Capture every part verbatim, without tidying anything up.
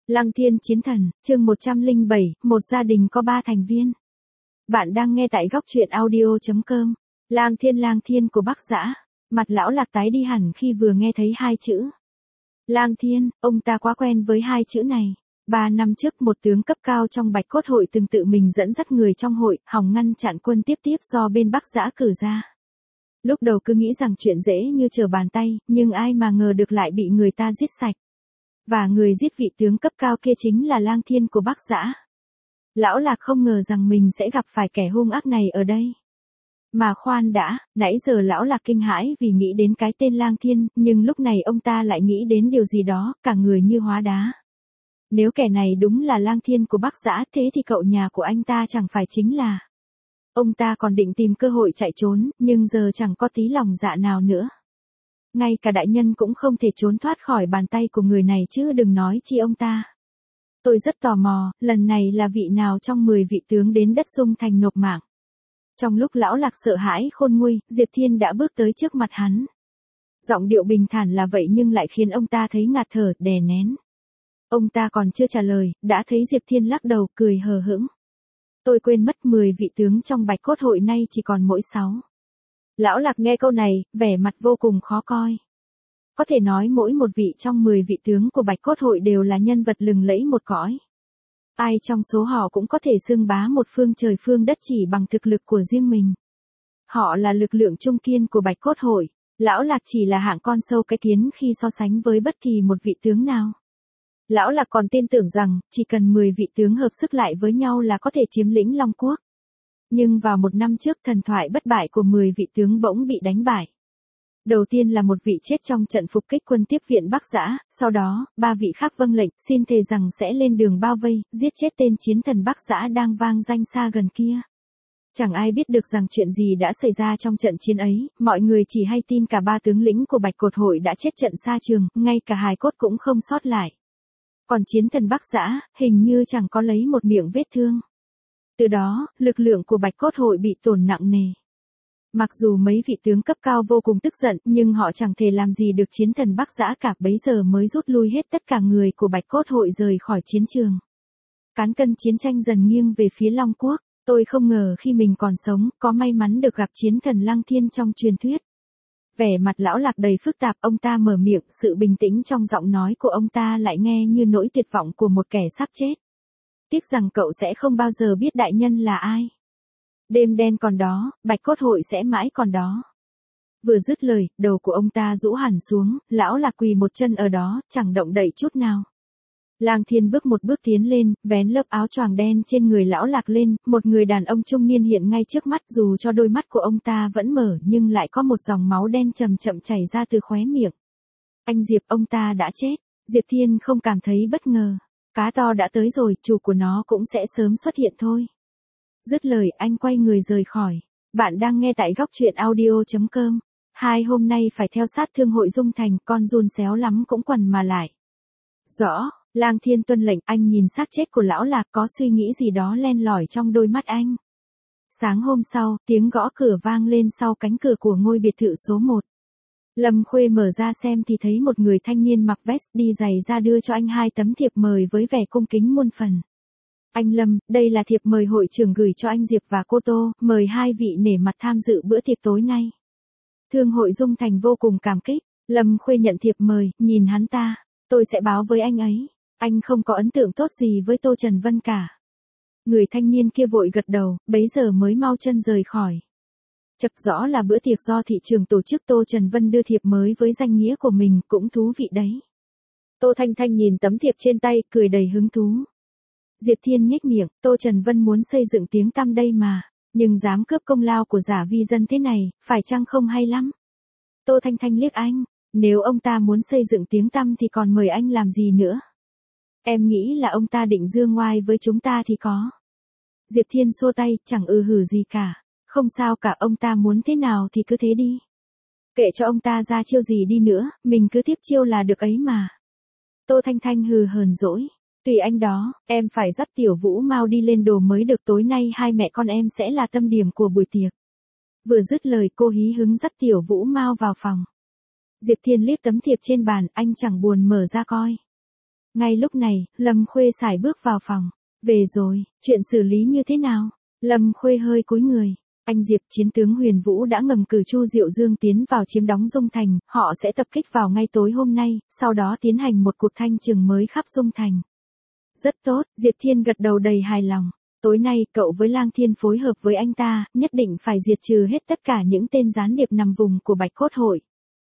Lăng Thiên Chiến Thần, chương một trăm lẻ bảy, một gia đình có ba thành viên. Bạn đang nghe tại góc truyện audio chấm com. Lang Thiên Lang Thiên của Bắc Dã. Mặt lão Lạc tái đi hẳn khi vừa nghe thấy hai chữ. Lang Thiên, ông ta quá quen với hai chữ này. Ba năm trước một tướng cấp cao trong Bạch Cốt hội từng tự mình dẫn dắt người trong hội, hòng ngăn chặn quân tiếp tiếp do bên Bắc Dã cử ra. Lúc đầu cứ nghĩ rằng chuyện dễ như trở bàn tay, nhưng ai mà ngờ được lại bị người ta giết sạch. Và người giết vị tướng cấp cao kia chính là Lang Thiên của Bắc Dã. Lão Lạc không ngờ rằng mình sẽ gặp phải kẻ hung ác này ở đây. Mà khoan đã, nãy giờ lão Lạc kinh hãi vì nghĩ đến cái tên Lang Thiên, nhưng lúc này ông ta lại nghĩ đến điều gì đó, cả người như hóa đá. Nếu kẻ này đúng là Lang Thiên của Bắc Dã, thế thì cậu nhà của anh ta chẳng phải chính là... Ông ta còn định tìm cơ hội chạy trốn, nhưng giờ chẳng có tí lòng dạ nào nữa. Ngay cả đại nhân cũng không thể trốn thoát khỏi bàn tay của người này chứ đừng nói chi ông ta. Tôi rất tò mò, lần này là vị nào trong mười vị tướng đến đất Dung Thành nộp mạng. Trong lúc lão Lạc sợ hãi khôn nguôi, Diệp Thiên đã bước tới trước mặt hắn. Giọng điệu bình thản là vậy nhưng lại khiến ông ta thấy ngạt thở, đè nén. Ông ta còn chưa trả lời, đã thấy Diệp Thiên lắc đầu, cười hờ hững. Tôi quên mất mười vị tướng trong Bạch Cốt hội nay chỉ còn mỗi sáu. Lão Lạc nghe câu này, vẻ mặt vô cùng khó coi. Có thể nói mỗi một vị trong mười vị tướng của Bạch Cốt hội đều là nhân vật lừng lẫy một cõi. Ai trong số họ cũng có thể xưng bá một phương trời phương đất chỉ bằng thực lực của riêng mình. Họ là lực lượng trung kiên của Bạch Cốt hội. Lão Lạc chỉ là hạng con sâu cái kiến khi so sánh với bất kỳ một vị tướng nào. Lão Lạc còn tin tưởng rằng, chỉ cần mười vị tướng hợp sức lại với nhau là có thể chiếm lĩnh Long Quốc. Nhưng vào một năm trước thần thoại bất bại của mười vị tướng bỗng bị đánh bại. Đầu tiên là một vị chết trong trận phục kích quân tiếp viện Bắc Dã, sau đó, ba vị khác vâng lệnh, xin thề rằng sẽ lên đường bao vây, giết chết tên chiến thần Bắc Dã đang vang danh xa gần kia. Chẳng ai biết được rằng chuyện gì đã xảy ra trong trận chiến ấy, mọi người chỉ hay tin cả ba tướng lĩnh của Bạch Cốt hội đã chết trận xa trường, ngay cả hài cốt cũng không sót lại. Còn chiến thần Bắc Dã, hình như chẳng có lấy một miệng vết thương. Từ đó, lực lượng của Bạch Cốt hội bị tổn nặng nề. Mặc dù mấy vị tướng cấp cao vô cùng tức giận, nhưng họ chẳng thể làm gì được chiến thần Bắc Dã cả, bấy giờ mới rút lui hết tất cả người của Bạch Cốt hội rời khỏi chiến trường. Cán cân chiến tranh dần nghiêng về phía Long Quốc, tôi không ngờ khi mình còn sống, có may mắn được gặp chiến thần Lang Thiên trong truyền thuyết. Vẻ mặt lão Lạc đầy phức tạp, ông ta mở miệng, sự bình tĩnh trong giọng nói của ông ta lại nghe như nỗi tuyệt vọng của một kẻ sắp chết. Tiếc rằng cậu sẽ không bao giờ biết đại nhân là ai. Đêm đen còn đó, Bạch Cốt hội sẽ mãi còn đó. Vừa dứt lời, đầu của ông ta rũ hẳn xuống, lão Lạc quỳ một chân ở đó, chẳng động đậy chút nào. Lang Thiên bước một bước tiến lên, vén lớp áo choàng đen trên người lão Lạc lên, một người đàn ông trung niên hiện ngay trước mắt, dù cho đôi mắt của ông ta vẫn mở nhưng lại có một dòng máu đen chậm chậm chảy ra từ khóe miệng. Anh Diệp, ông ta đã chết. Diệp Thiên không cảm thấy bất ngờ. Cá to đã tới rồi, chủ của nó cũng sẽ sớm xuất hiện thôi. Dứt lời, anh quay người rời khỏi. Bạn đang nghe tại góc truyện audio chấm com. Hai hôm nay phải theo sát thương hội Dung Thành, con giun xéo lắm cũng quằn mà lại. Rõ, Lang Thiên tuân lệnh, anh nhìn xác chết của lão Lạc, có suy nghĩ gì đó len lỏi trong đôi mắt anh. Sáng hôm sau, tiếng gõ cửa vang lên sau cánh cửa của ngôi biệt thự số một. Lâm Khuê mở ra xem thì thấy một người thanh niên mặc vest đi giày ra đưa cho anh hai tấm thiệp mời với vẻ cung kính muôn phần. Anh Lâm, đây là thiệp mời hội trưởng gửi cho anh Diệp và cô Tô, mời hai vị nể mặt tham dự bữa tiệc tối nay. Thương hội Dung Thành vô cùng cảm kích. Lâm Khuê nhận thiệp mời, nhìn hắn ta, tôi sẽ báo với anh ấy. Anh không có ấn tượng tốt gì với Tô Trần Vân cả. Người thanh niên kia vội gật đầu, bấy giờ mới mau chân rời khỏi. Chật, rõ là bữa tiệc do thị trường tổ chức, Tô Trần Vân đưa thiệp mới với danh nghĩa của mình, cũng thú vị đấy. Tô Thanh Thanh nhìn tấm thiệp trên tay, cười đầy hứng thú. Diệp Thiên nhếch miệng, Tô Trần Vân muốn xây dựng tiếng tăm đây mà, nhưng dám cướp công lao của giả vi dân thế này, phải chăng không hay lắm? Tô Thanh Thanh liếc anh, nếu ông ta muốn xây dựng tiếng tăm thì còn mời anh làm gì nữa? Em nghĩ là ông ta định dương ngoai với chúng ta thì có. Diệp Thiên xua tay, chẳng ư hử gì cả, không sao cả, ông ta muốn thế nào thì cứ thế đi. Kệ cho ông ta ra chiêu gì đi nữa, mình cứ tiếp chiêu là được ấy mà. Tô Thanh Thanh hừ hờn dỗi. Tùy anh đó, em phải dắt Tiểu Vũ Mau đi lên đồ mới được, tối nay hai mẹ con em sẽ là tâm điểm của buổi tiệc. Vừa dứt lời cô hí hứng dắt Tiểu Vũ Mau vào phòng. Diệp Thiên liếc tấm thiệp trên bàn, anh chẳng buồn mở ra coi. Ngay lúc này, Lâm Khuê sải bước vào phòng. Về rồi, chuyện xử lý như thế nào? Lâm Khuê hơi cúi người. Anh Diệp, chiến tướng Huyền Vũ đã ngầm cử Chu Diệu Dương tiến vào chiếm đóng Dung Thành, họ sẽ tập kích vào ngay tối hôm nay, sau đó tiến hành một cuộc thanh trừng mới khắp Dung Thành. Rất tốt, Diệp Thiên gật đầu đầy hài lòng. Tối nay, cậu với Lang Thiên phối hợp với anh ta, nhất định phải diệt trừ hết tất cả những tên gián điệp nằm vùng của Bạch Cốt Hội.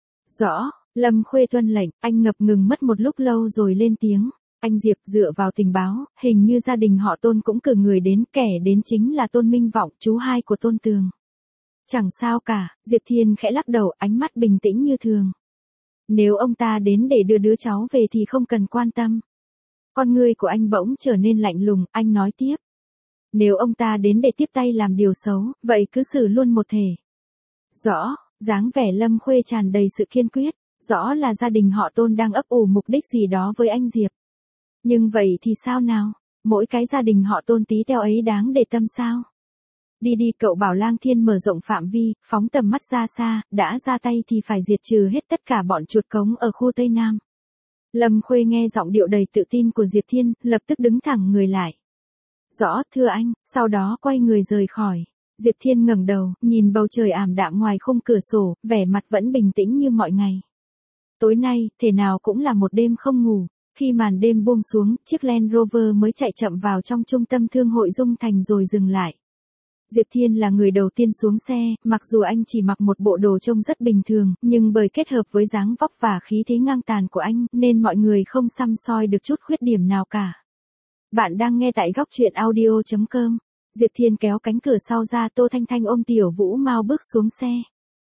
Rõ, Lâm Khuê tuân lệnh, anh ngập ngừng mất một lúc lâu rồi lên tiếng. Anh Diệp, dựa vào tình báo, hình như gia đình họ Tôn cũng cử người đến, kẻ đến chính là Tôn Minh Vọng, chú hai của Tôn Tường. Chẳng sao cả, Diệp Thiên khẽ lắc đầu, ánh mắt bình tĩnh như thường. Nếu ông ta đến để đưa đứa cháu về thì không cần quan tâm. Con người của anh bỗng trở nên lạnh lùng, anh nói tiếp. Nếu ông ta đến để tiếp tay làm điều xấu, vậy cứ xử luôn một thể. Rõ, dáng vẻ Lâm Khuê tràn đầy sự kiên quyết, rõ là gia đình họ Tôn đang ấp ủ mục đích gì đó với anh Diệp. Nhưng vậy thì sao nào? Mỗi cái gia đình họ Tôn tí teo ấy đáng để tâm sao? Đi đi, cậu bảo Lang Thiên mở rộng phạm vi, phóng tầm mắt ra xa, đã ra tay thì phải diệt trừ hết tất cả bọn chuột cống ở khu Tây Nam. Lâm Khuê nghe giọng điệu đầy tự tin của Diệp Thiên, lập tức đứng thẳng người lại. Rõ, thưa anh, sau đó quay người rời khỏi. Diệp Thiên ngẩng đầu, nhìn bầu trời ảm đạm ngoài khung cửa sổ, vẻ mặt vẫn bình tĩnh như mọi ngày. Tối nay, thể nào cũng là một đêm không ngủ. Khi màn đêm buông xuống, chiếc Land Rover mới chạy chậm vào trong trung tâm thương hội Dung Thành rồi dừng lại. Diệp Thiên là người đầu tiên xuống xe, mặc dù anh chỉ mặc một bộ đồ trông rất bình thường, nhưng bởi kết hợp với dáng vóc và khí thế ngang tàn của anh, nên mọi người không săm soi được chút khuyết điểm nào cả. Bạn đang nghe tại góc truyện audio chấm com. Diệp Thiên kéo cánh cửa sau ra, Tô Thanh Thanh ôm Tiểu Vũ Mao bước xuống xe.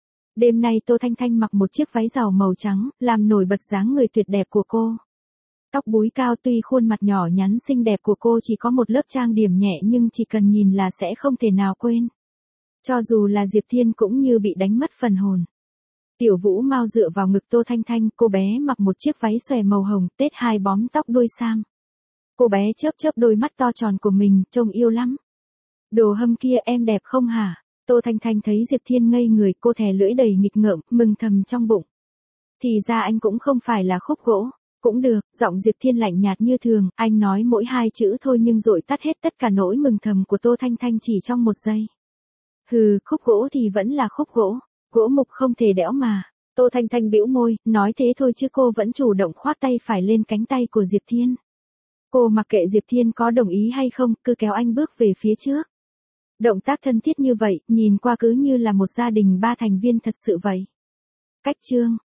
Đêm nay Tô Thanh Thanh mặc một chiếc váy giàu màu trắng, làm nổi bật dáng người tuyệt đẹp của cô. Tóc búi cao, tuy khuôn mặt nhỏ nhắn xinh đẹp của cô chỉ có một lớp trang điểm nhẹ nhưng chỉ cần nhìn là sẽ không thể nào quên. Cho dù là Diệp Thiên cũng như bị đánh mất phần hồn. Tiểu Vũ Mao dựa vào ngực Tô Thanh Thanh, cô bé mặc một chiếc váy xòe màu hồng, tết hai bóm tóc đuôi sam. Cô bé chớp chớp đôi mắt to tròn của mình, trông yêu lắm. Đồ hâm kia, em đẹp không hả? Tô Thanh Thanh thấy Diệp Thiên ngây người, cô thè lưỡi đầy nghịch ngợm, mừng thầm trong bụng. Thì ra anh cũng không phải là khúc gỗ. Cũng được, giọng Diệp Thiên lạnh nhạt như thường, anh nói mỗi hai chữ thôi nhưng dội tắt hết tất cả nỗi mừng thầm của Tô Thanh Thanh chỉ trong một giây. Hừ, khúc gỗ thì vẫn là khúc gỗ, gỗ mục không thể đẽo mà. Tô Thanh Thanh bĩu môi, nói thế thôi chứ cô vẫn chủ động khoác tay phải lên cánh tay của Diệp Thiên. Cô mặc kệ Diệp Thiên có đồng ý hay không, cứ kéo anh bước về phía trước. Động tác thân thiết như vậy, nhìn qua cứ như là một gia đình ba thành viên thật sự vậy. Cách chương